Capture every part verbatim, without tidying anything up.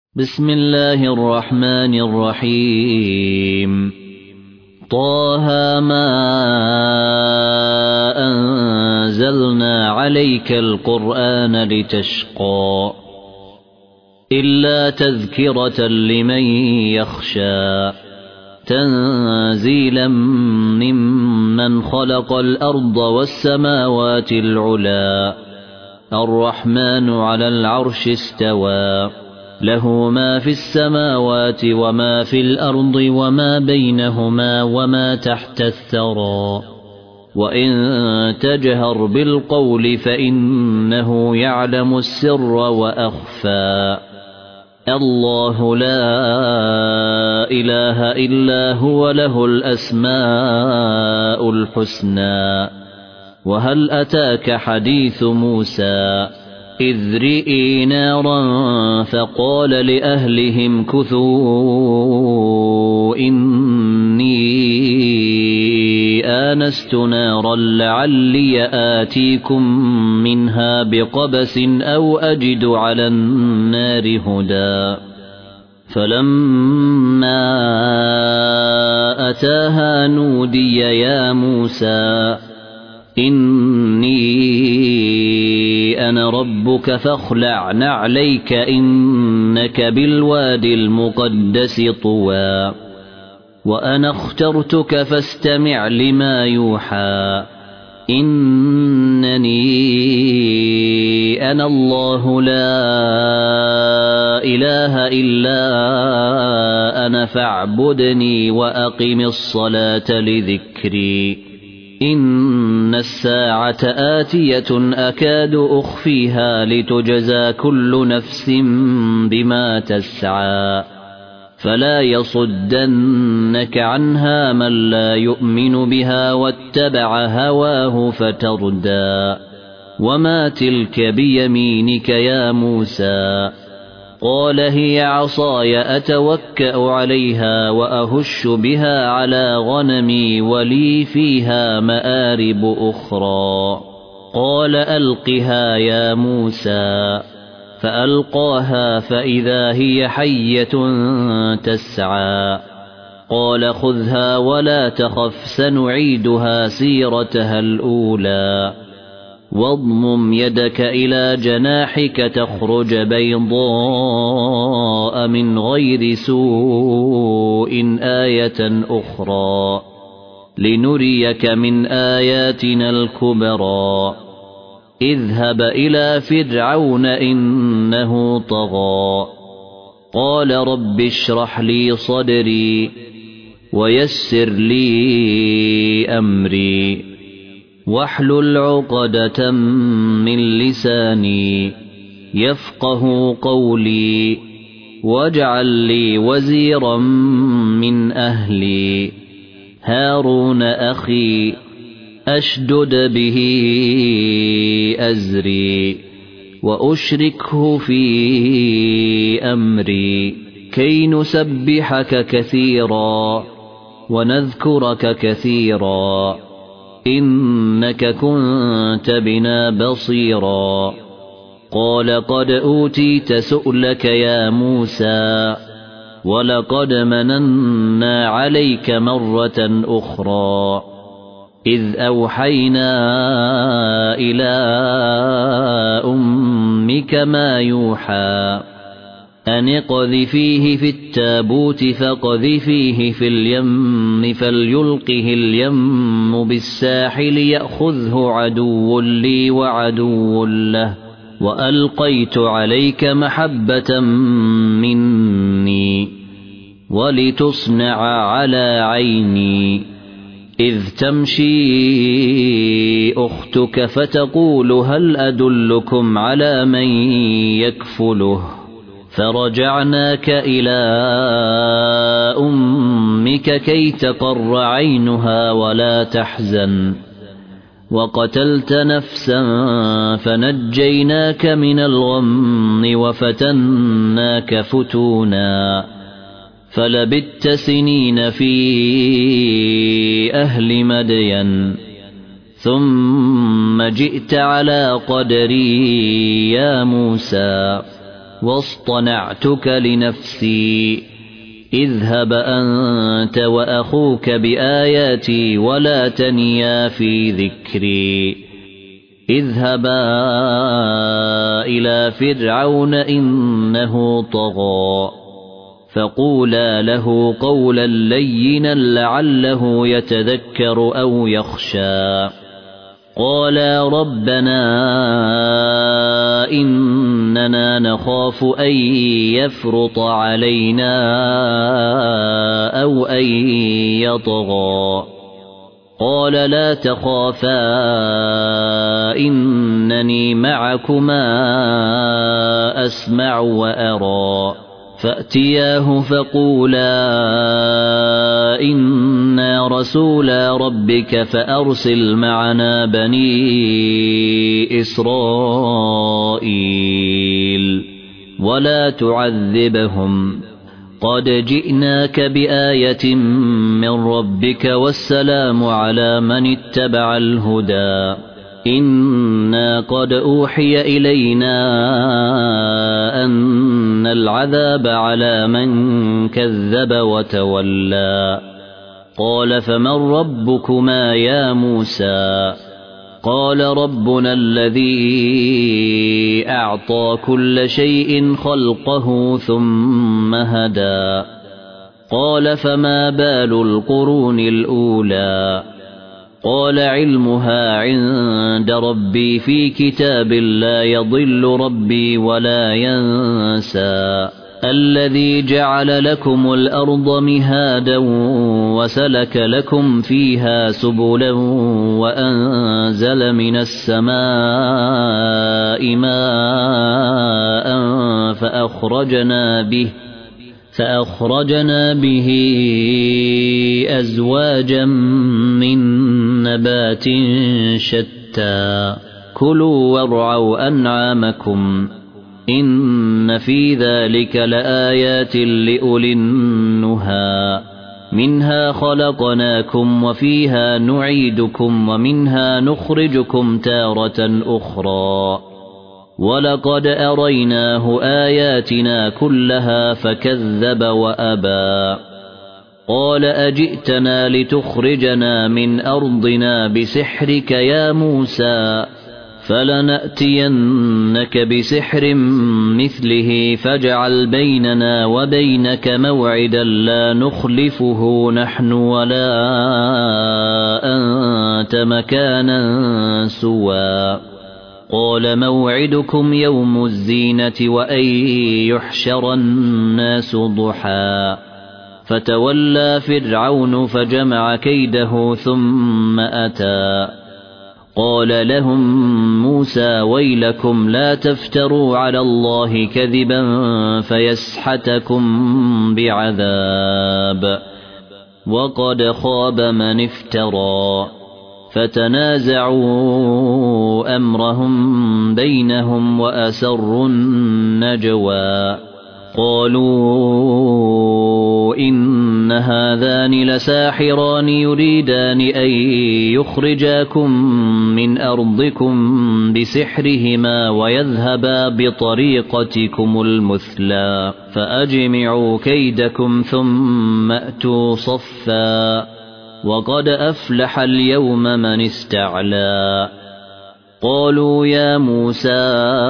بسم الله الرحمن الرحيم طه ما أنزلنا عليك القرآن لتشقى إلا تذكرة لمن يخشى تنزيلا ممن خلق الأرض والسماوات العلى الرحمن على العرش استوى له ما في السماوات وما في الأرض وما بينهما وما تحت الثرى وإن تجهر بالقول فإنه يعلم السر وأخفى الله لا إله إلا هو له الأسماء الحسنى وهل أتاك حديث موسى إذ رئي نارا فقال لأهلهم كثوا إني آنست نارا لعلي آتيكم منها بقبس أو أجد على النار هدى فلما أتاها نودي يا موسى إني أنا ربك فاخلع نعليك إنك بالواد المقدس طوى وأنا اخترتك فاستمع لما يوحى إنني أنا الله لا إله إلا أنا فاعبدني وأقم الصلاة لذكري إن الساعة آتية أكاد أخفيها لتجزى كل نفس بما تسعى فلا يصدنك عنها من لا يؤمن بها واتبع هواه فتردى وما تلك بيمينك يا موسى قال هي عصاي أتوكأ عليها وأهش بها على غنمي ولي فيها مآرب أخرى قال ألقها يا موسى فألقاها فإذا هي حية تسعى قال خذها ولا تخف سنعيدها سيرتها الأولى واضمم يدك إلى جناحك تخرج بيضاء من غير سوء آية أخرى لنريك من آياتنا الكبرى اذهب إلى فرعون إنه طغى قال رب اشرح لي صدري ويسر لي أمري واحلل عقدة من لساني يفقه قولي واجعل لي وزيرا من أهلي هارون أخي أشدد به أزري وأشركه في أمري كي نسبحك كثيرا ونذكرك كثيرا إنك كنت بنا بصيرا قال قد أوتيت سؤلك يا موسى ولقد مننا عليك مرة أخرى إذ أوحينا إلى أمك ما يوحى أن اقذفيه في التابوت فاقذفيه في اليم فليلقه اليم بالساحل يأخذه عدو لي وعدو له وألقيت عليك محبة مني ولتصنع على عيني إذ تمشي أختك فتقول هل أدلكم على من يكفله فرجعناك إلى أمك كي تقر عينها ولا تحزن وقتلت نفسا فنجيناك من الغم وفتناك فتونا فلبثت سنين في أهل مدين ثم جئت على قدري يا موسى واصطنعتك لنفسي اذهب أنت وأخوك بآياتي ولا تنيا في ذكري اذهبا إلى فرعون إنه طغى فقولا له قولا لينا لعله يتذكر أو يخشى قالا ربنا إننا نخاف أن يفرط علينا أو أن يطغى قال لا تخافا إنني معكما أسمع وأرى فأتياه فقولا إنا رسولا ربك فأرسل معنا بني إسرائيل ولا تعذبهم قد جئناك بآية من ربك والسلام على من اتبع الهدى إنا قد أوحي إلينا أن العذاب على من كذب وتولى قال فمن ربكما يا موسى قال ربنا الذي أعطى كل شيء خلقه ثم هدى قال فما بال القرون الأولى قال علمها عند ربي في كتاب لا يضل ربي ولا ينسى الذي جعل لكم الأرض مهادا وسلك لكم فيها سبلا وأنزل من السماء ماء فأخرجنا به فأخرجنا به أزواجا من نبات شتى كلوا وارعوا أنعامكم إن في ذلك لآيات لأولي النهى منها خلقناكم وفيها نعيدكم ومنها نخرجكم تارة أخرى ولقد أريناه آياتنا كلها فكذب وأبى قال أجئتنا لتخرجنا من أرضنا بسحرك يا موسى فلنأتينك بسحر مثله فاجعل بيننا وبينك موعدا لا نخلفه نحن ولا أنت مكانا سوى قال موعدكم يوم الزينة وأن يحشر الناس ضحى فتولى فرعون فجمع كيده ثم أتى قال لهم موسى ويلكم لا تفتروا على الله كذبا فيسحتكم بعذاب وقد خاب من افترى فتنازعوا أمرهم بينهم وأسروا النجوى قالوا إن هذان لساحران يريدان أن يخرجاكم من أرضكم بسحرهما ويذهبا بطريقتكم المثلى فأجمعوا كيدكم ثم أتوا صفا وقد أفلح اليوم من استعلى قالوا يا موسى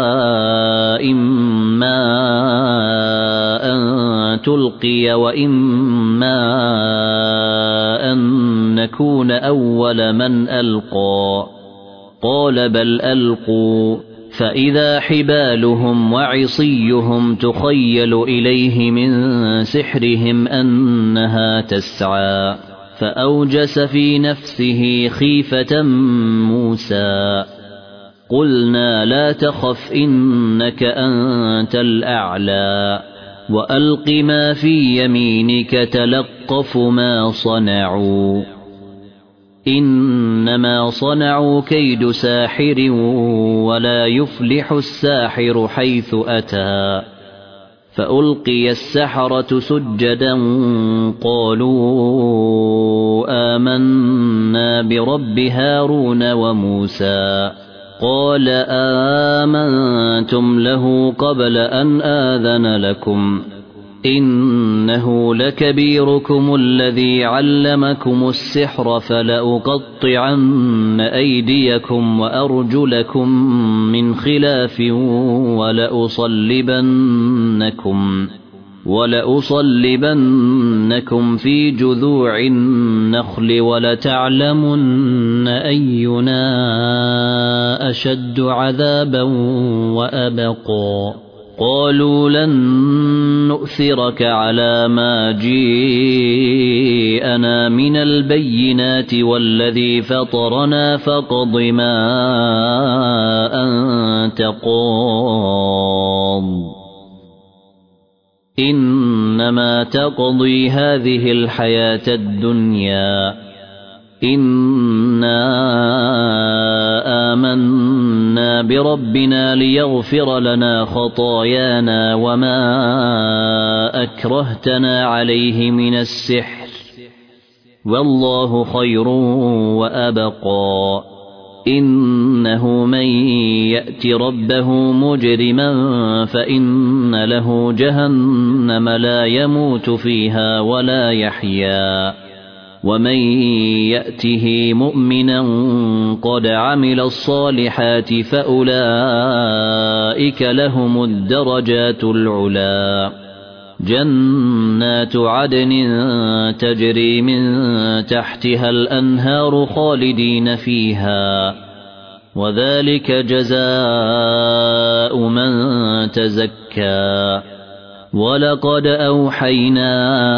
إما أن تلقي وإما أن نكون أول من ألقى قال بل ألقوا فإذا حبالهم وعصيهم تخيل إليه من سحرهم أنها تسعى فأوجس في نفسه خيفة موسى قلنا لا تخف إنك أنت الأعلى وألق ما في يمينك تلقف ما صنعوا إنما صنعوا كيد ساحر ولا يفلح الساحر حيث أتى فألقي السحرة سجدا قالوا آمنا برب هارون وموسى قال آمنتم له قبل أن آذن لكم إنه لكبيركم الذي علمكم السحر فلأقطعن أيديكم وأرجلكم من خلاف ولأصلبنكم ولأصلبنكم في جذوع النخل ولتعلمن أينا أشد عذابا وأبقى قالوا لن نؤثرك على ما جيءنا من البينات والذي فطرنا فاقض ما أنت قاض إنما تقضي هذه الحياة الدنيا إنا آمنا بربنا ليغفر لنا خطايانا وما أكرهتنا عليه من السحر والله خير وأبقى إنه من يأت ربه مجرما فإن له جهنم لا يموت فيها ولا يحيا ومن يأته مؤمنا قد عمل الصالحات فأولئك لهم الدرجات العلا جنات عدن تجري من تحتها الأنهار خالدين فيها وذلك جزاء من تزكى ولقد أوحينا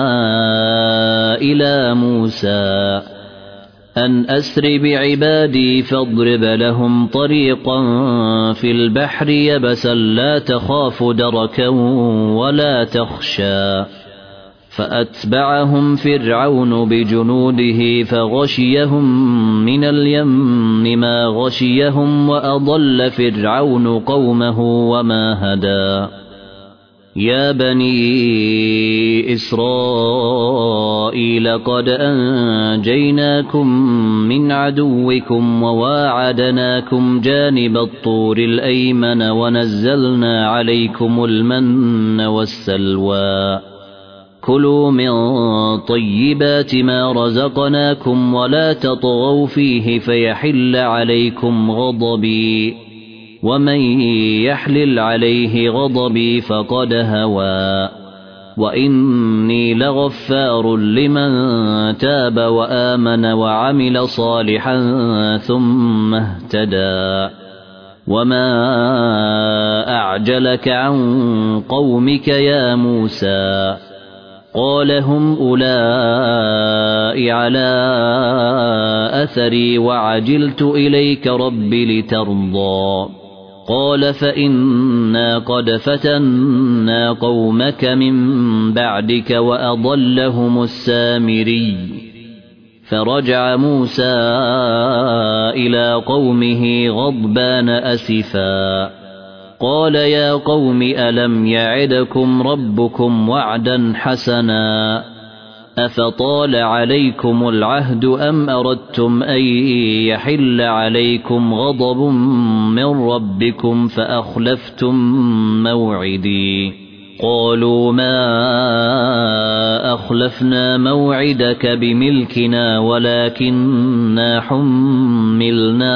إلى موسى أن أسر بعبادي فاضرب لهم طريقا في البحر يبسا لا تخاف دركا ولا تخشى فأتبعهم فرعون بجنوده فغشيهم من اليم ما غشيهم وأضل فرعون قومه وما هدى يا بني إسرائيل قد أنجيناكم من عدوكم وواعدناكم جانب الطور الأيمن ونزلنا عليكم المن والسلوى كلوا من طيبات ما رزقناكم ولا تطغوا فيه فيحل عليكم غضبي ومن يحلل عليه غضبي فقد هوى وإني لغفار لمن تاب وآمن وعمل صالحا ثم اهتدى وما أعجلك عن قومك يا موسى قال هم أولئك على أثري وعجلت إليك رب لترضى قال فإنا قد فتنا قومك من بعدك وأضلهم السامري فرجع موسى إلى قومه غضبان أسفا قال يا قوم ألم يعدكم ربكم وعدا حسنا أفطال عليكم العهد أم أردتم أن يحل عليكم غضب من ربكم فأخلفتم موعدي قالوا ما أخلفنا موعدك بملكنا ولكننا حملنا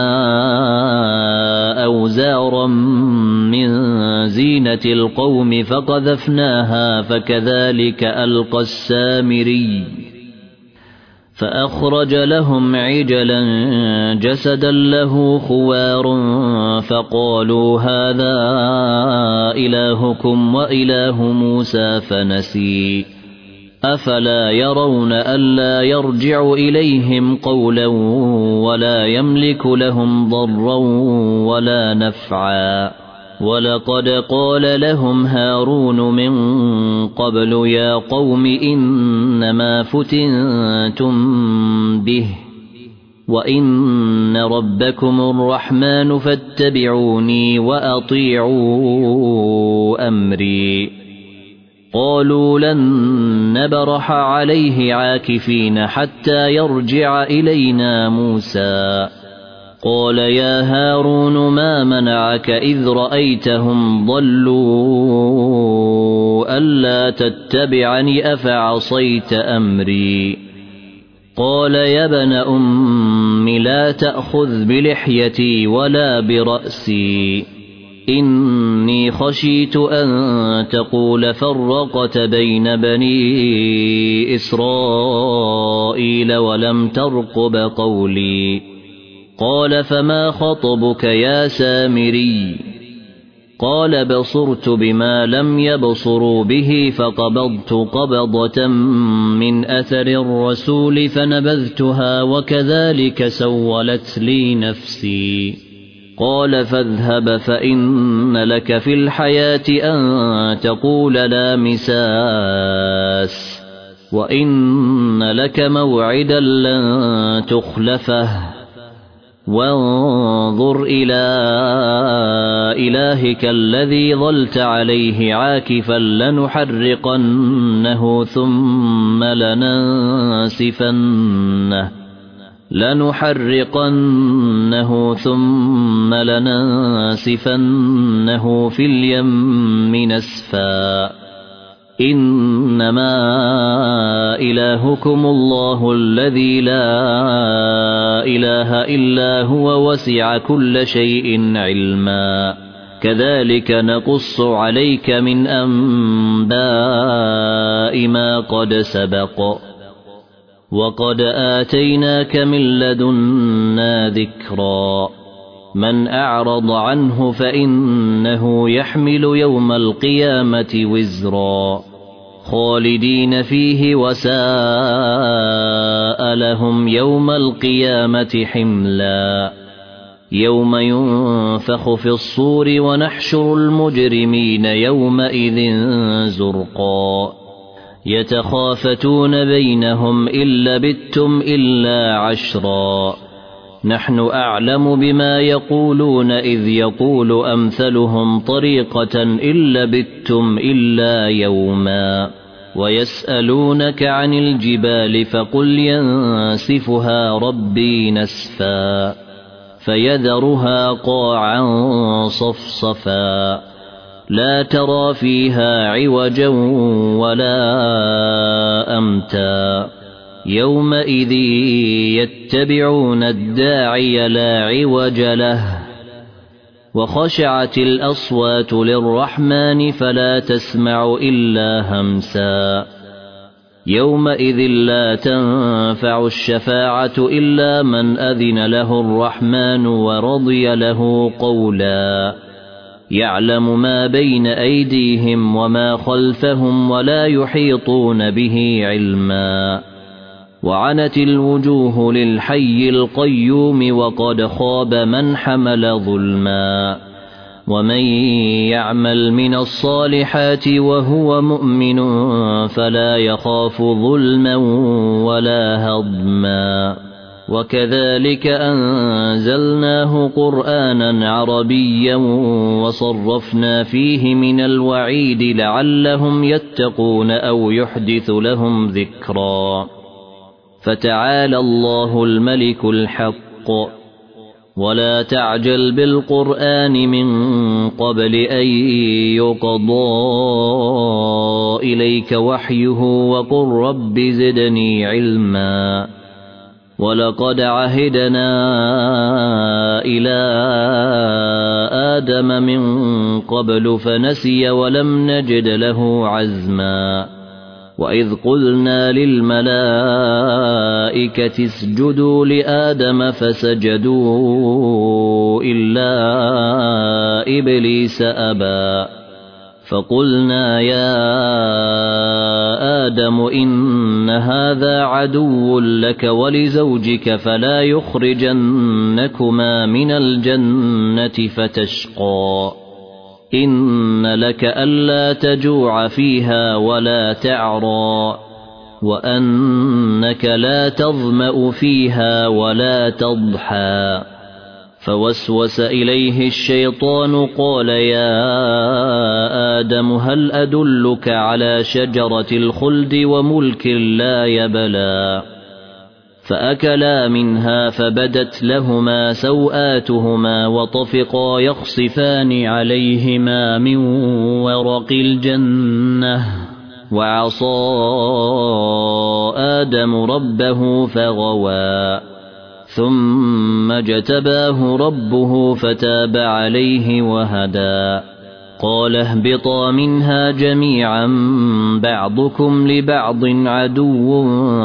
أوزارا من زينة القوم فقذفناها فكذلك ألقى السامري فأخرج لهم عجلا جسدا له خوار فقالوا هذا إلهكم وإله موسى فنسي أفلا يرون ألا يرجع إليهم قولا ولا يملك لهم ضرا ولا نفعا ولقد قال لهم هارون من قبل يا قوم إنما فتنتم به وإن ربكم الرحمن فاتبعوني وأطيعوا أمري قالوا لن نبرح عليه عاكفين حتى يرجع إلينا موسى قال يا هارون ما منعك إذ رأيتهم ضلوا ألا تتبعني أفعصيت أمري قال يا ابن أم لا تأخذ بلحيتي ولا برأسي إني خشيت أن تقول فرقت بين بني إسرائيل ولم ترقب قولي قال فما خطبك يا سامري قال بصرت بما لم يبصروا به فقبضت قبضة من أثر الرسول فنبذتها وكذلك سولت لي نفسي قال فاذهب فإن لك في الحياة أن تقول لا مساس وإن لك موعدا لن تخلفه وانظر إلى إلهك الذي ظلت عليه عاكفا لنحرقنه ثم لننسفنه لنحرقنه ثم لننسفنه في اليم نسفا إنما إلهكم الله الذي لا إله إلا هو وسع كل شيء علما كذلك نقص عليك من أنباء ما قد سبق وقد آتيناك من لدنا ذكرا من أعرض عنه فإنه يحمل يوم القيامة وزرا خالدين فيه وساء لهم يوم القيامة حملا يوم ينفخ في الصور ونحشر المجرمين يومئذ زرقا يتخافتون بينهم إن لبثتم إلا عشرا نحن أعلم بما يقولون إذ يقول أمثلهم طريقة إن لبثتم إلا يوما ويسألونك عن الجبال فقل ينسفها ربي نسفا فيذرها قاعا صفصفا لا ترى فيها عوجا ولا أمتا يومئذ يتبعون الداعي لا عوج له وخشعت الأصوات للرحمن فلا تسمع إلا همسا يومئذ لا تنفع الشفاعة إلا من أذن له الرحمن ورضي له قولا يعلم ما بين أيديهم وما خلفهم ولا يحيطون به علما وعنت الوجوه للحي القيوم وقد خاب من حمل ظلما ومن يعمل من الصالحات وهو مؤمن فلا يخاف ظلما ولا هضما وكذلك أنزلناه قرآنا عربيا وصرفنا فيه من الوعيد لعلهم يتقون أو يحدث لهم ذكرا فتعالى الله الملك الحق ولا تعجل بالقرآن من قبل أن يقضى إليك وحيه وقل رب زدني علما ولقد عهدنا إلى آدم من قبل فنسي ولم نجد له عزما وإذ قلنا للملائكة اسجدوا لآدم فسجدوا إلا إبليس أبى فقلنا يا آدم إن هذا عدو لك ولزوجك فلا يخرجنكما من الجنة فتشقى إن لك ألا تجوع فيها ولا تعرى وأنك لا تظمأ فيها ولا تضحى فوسوس إليه الشيطان قال يا آدم هل أدلك على شجرة الخلد وملك لا يبلى فأكلا منها فبدت لهما سوآتهما وطفقا يخصفان عليهما من ورق الجنة وعصى آدم ربه فغوى ثم اجتباه ربه فتاب عليه وهدى قال اهبطا منها جميعا بعضكم لبعض عدو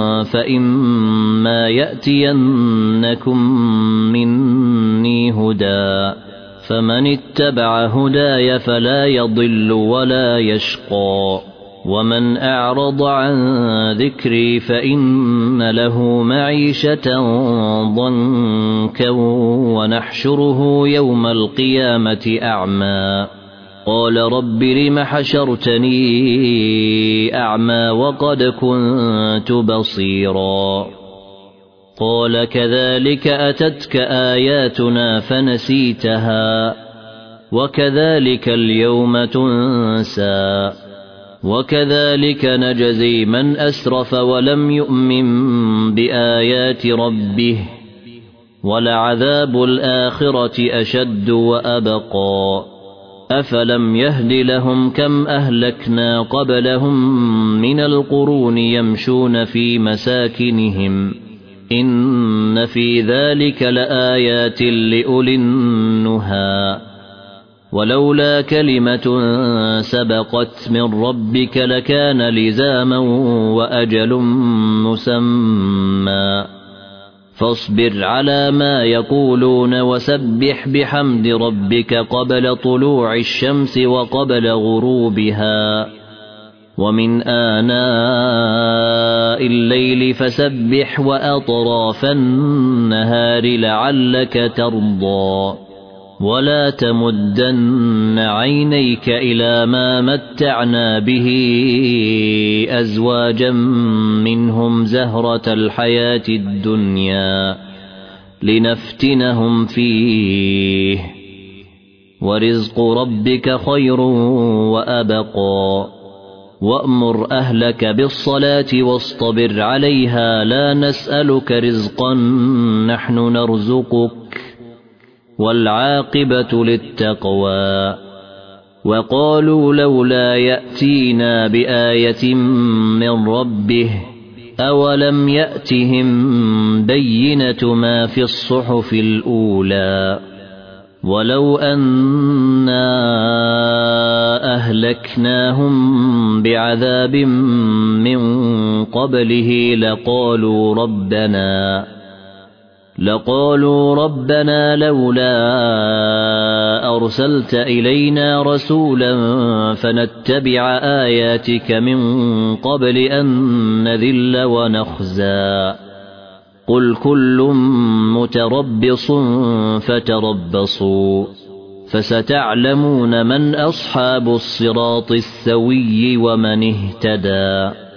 فإما يأتينكم مني هدى فمن اتبع هداي فلا يضل ولا يشقى ومن أعرض عن ذكري فإن له معيشة ضنكا ونحشره يوم القيامة أعمى قال رب لم حشرتني أعمى وقد كنت بصيرا قال كذلك أتتك آياتنا فنسيتها وكذلك اليوم تنسى وكذلك نجزي من أسرف ولم يؤمن بآيات ربه ولعذاب الآخرة أشد وأبقى أفلم يهد لهم كم أهلكنا قبلهم من القرون يمشون في مساكنهم إن في ذلك لآيات لأولي النهى ولولا كلمة سبقت من ربك لكان لزاما وأجل مسمى فاصبر على ما يقولون وسبح بحمد ربك قبل طلوع الشمس وقبل غروبها ومن آناء الليل فسبح وأطراف النهار لعلك ترضى ولا تمدن عينيك إلى ما متعنا به أزواجا منهم زهرة الحياة الدنيا لنفتنهم فيه ورزق ربك خير وأبقى وأمر أهلك بالصلاة واصطبر عليها لا نسألك رزقا نحن نرزقك والعاقبة للتقوى وقالوا لولا يأتينا بآية من ربه أولم يأتهم بينة ما في الصحف الأولى ولو أنا أهلكناهم بعذاب من قبله لقالوا ربنا لقالوا ربنا لولا أرسلت إلينا رسولا فنتبع آياتك من قبل أن نذل ونخزى قل كل متربص فتربصوا فستعلمون من أصحاب الصراط السوي ومن اهتدى